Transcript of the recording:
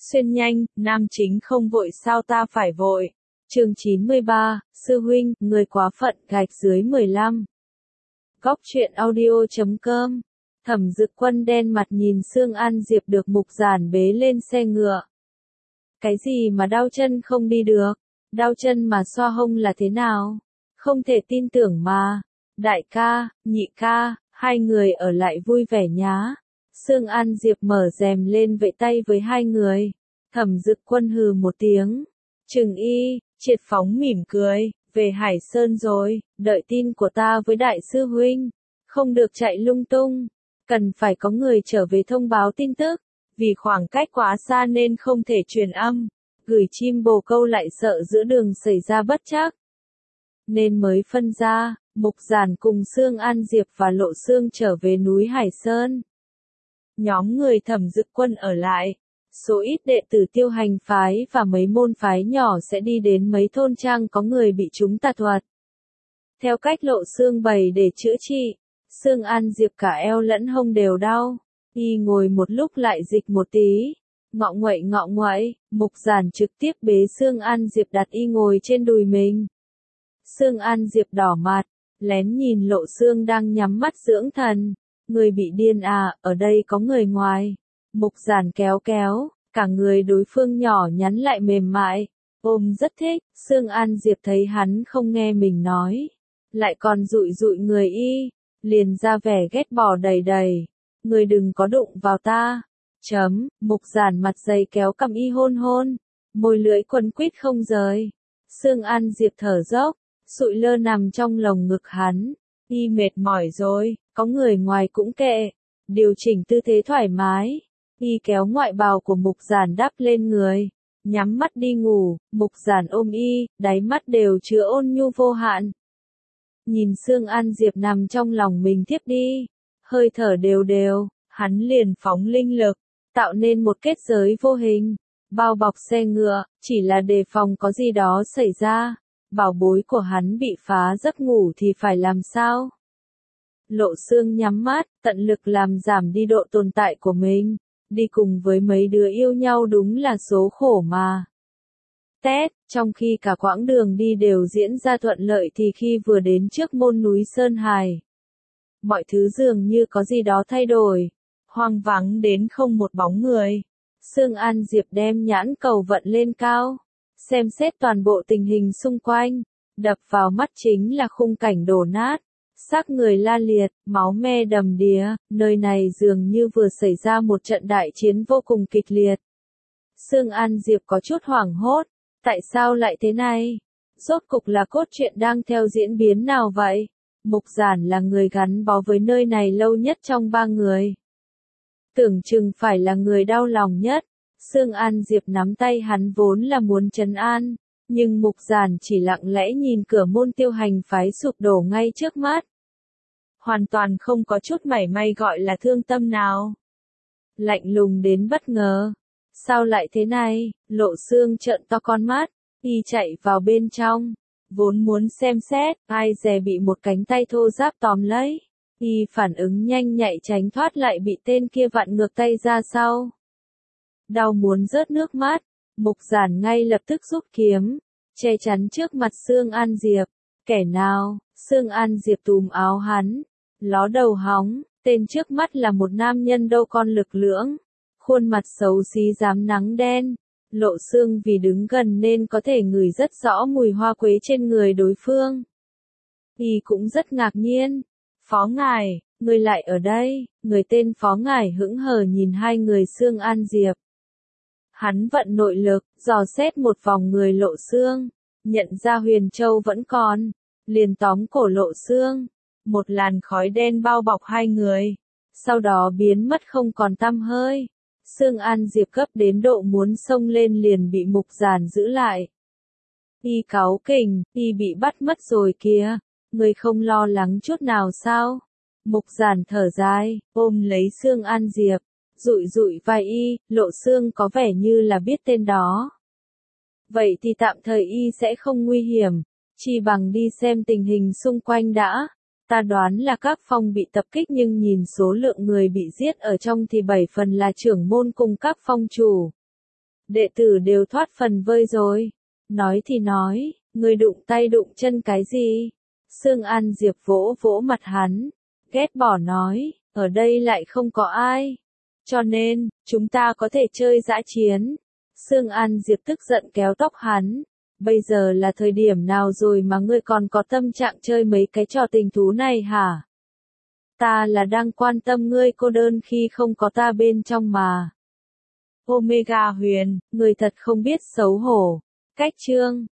Xuyên nhanh, nam chính không vội sao ta phải vội. Chương 93, sư huynh, người quá phận, gạch dưới 15. Góc truyện audio.com. Thẩm Dực Quân đen mặt nhìn Sương An Diệp được Mục Giản bế lên xe ngựa. Cái gì mà đau chân không đi được? Đau chân mà xoa hông là thế nào? Không thể tin tưởng mà. Đại ca, nhị ca, hai người ở lại vui vẻ nhá. Sương An Diệp mở rèm lên vẫy tay với hai người. Thẩm Dực Quân hừ một tiếng. Trừng Y, Triệt Phóng mỉm cười, về Hải Sơn rồi, đợi tin của ta với đại sư huynh. Không được chạy lung tung, cần phải có người trở về thông báo tin tức. Vì khoảng cách quá xa nên không thể truyền âm, gửi chim bồ câu lại sợ giữa đường xảy ra bất trắc. Nên mới phân ra, Mục Giản cùng Sương An Diệp và Lộ Sương trở về núi Hải Sơn. Nhóm người Thẩm Dực Quân ở lại. Số ít đệ tử Tiêu Hành phái và mấy môn phái nhỏ sẽ đi đến mấy thôn trang có người bị trúng tà thuật. Theo cách Lộ Sương bày để chữa trị, Sương An Diệp cả eo lẫn hông đều đau. Y ngồi một lúc lại dịch một tí. Ngọ nguậy, Mục Giản trực tiếp bế Sương An Diệp đặt y ngồi trên đùi mình. Sương An Diệp đỏ mặt, lén nhìn Lộ Sương đang nhắm mắt dưỡng thần. Người bị điên à, ở đây có người ngoài. Mục Giản kéo, cả người đối phương nhỏ nhắn lại mềm mại, ôm rất thích. Sương An Diệp thấy hắn không nghe mình nói, lại còn dụi người y, liền ra vẻ ghét bỏ đầy. Người đừng có đụng vào ta. Mục Giản mặt dày kéo cằm y hôn, môi lưỡi quấn quýt không rời. Sương An Diệp thở dốc, sụi lơ nằm trong lồng ngực hắn. Y mệt mỏi rồi, có người ngoài cũng kệ, điều chỉnh tư thế thoải mái. Y kéo ngoại bào của Mục Giản đắp lên người, nhắm mắt đi ngủ. Mục Giản ôm y, đáy mắt đều chứa ôn nhu vô hạn. Nhìn Sương An Diệp nằm trong lòng mình thiếp đi, hơi thở đều, hắn liền phóng linh lực, tạo nên một kết giới vô hình, bao bọc xe ngựa, chỉ là đề phòng có gì đó xảy ra. Bảo bối của hắn bị phá giấc ngủ thì phải làm sao? Lộ Sương nhắm mắt, tận lực làm giảm đi độ tồn tại của mình. Đi cùng với mấy đứa yêu nhau đúng là số khổ mà. Trong khi cả quãng đường đi đều diễn ra thuận lợi thì khi vừa đến trước môn núi Sơn Hải, mọi thứ dường như có gì đó thay đổi, hoang vắng đến không một bóng người. Sương An Diệp đem nhãn cầu vận lên cao, xem xét toàn bộ tình hình xung quanh, đập vào mắt chính là khung cảnh đổ nát. Xác người la liệt, máu me đầm đìa, nơi này dường như vừa xảy ra một trận đại chiến vô cùng kịch liệt. Sương An Diệp có chút hoảng hốt, tại sao lại thế này? Rốt cục là cốt truyện đang theo diễn biến nào vậy? Mục Giản là người gắn bó với nơi này lâu nhất trong ba người. Tưởng chừng phải là người đau lòng nhất. Sương An Diệp nắm tay hắn vốn là muốn trấn an, nhưng Mục Giản chỉ lặng lẽ nhìn cửa môn Tiêu Hành phái sụp đổ ngay trước mắt. Hoàn toàn không có chút mảy may gọi là thương tâm nào. Lạnh lùng đến bất ngờ. Sao lại thế này? Lộ Sương trợn to con mắt, y chạy vào bên trong, vốn muốn xem xét, ai dè bị một cánh tay thô ráp tóm lấy. Y phản ứng nhanh nhạy tránh thoát lại bị tên kia vặn ngược tay ra sau. Đau muốn rớt nước mắt, Mục Giản ngay lập tức rút kiếm, che chắn trước mặt Sương An Diệp. Kẻ nào? Sương An Diệp túm áo hắn, ló đầu hóng, tên trước mắt là một nam nhân đâu con lực lưỡng, khuôn mặt xấu xí rám nắng đen. Lộ Sương vì đứng gần nên có thể ngửi rất rõ mùi hoa quế trên người đối phương. Y cũng rất ngạc nhiên. Phó ngài, người lại ở đây? Người tên Phó ngài hững hờ nhìn hai người Sương An Diệp. Hắn vận nội lực, dò xét một vòng người Lộ Sương, nhận ra Huyền Châu vẫn còn, liền tóm cổ Lộ Sương. Một làn khói đen bao bọc hai người, sau đó biến mất không còn tăm hơi. Sương An Diệp gấp đến độ muốn xông lên liền bị Mục Giản giữ lại. Y cáu kỉnh, y bị bắt mất rồi kìa, người không lo lắng chút nào sao? Mục Giản thở dài, ôm lấy Sương An Diệp, dụi vai y. Lộ Sương có vẻ như là biết tên đó. Vậy thì tạm thời y sẽ không nguy hiểm, chỉ bằng đi xem tình hình xung quanh đã. Ta đoán là các phong bị tập kích nhưng nhìn số lượng người bị giết ở trong thì 7 phần là trưởng môn cùng các phong chủ. đệ tử đều thoát phần vơi rồi. Nói thì nói, người đụng tay đụng chân cái gì? Sương An Diệp vỗ vỗ mặt hắn, ghét bỏ nói, ở đây lại không có ai. Cho nên, chúng ta có thể chơi dã chiến. Sương An Diệp tức giận kéo tóc hắn. Bây giờ là thời điểm nào rồi mà ngươi còn có tâm trạng chơi mấy cái trò tình thú này hả? Ta là đang quan tâm ngươi cô đơn khi không có ta bên trong mà. Omega Huyền, người thật không biết xấu hổ. Cách chương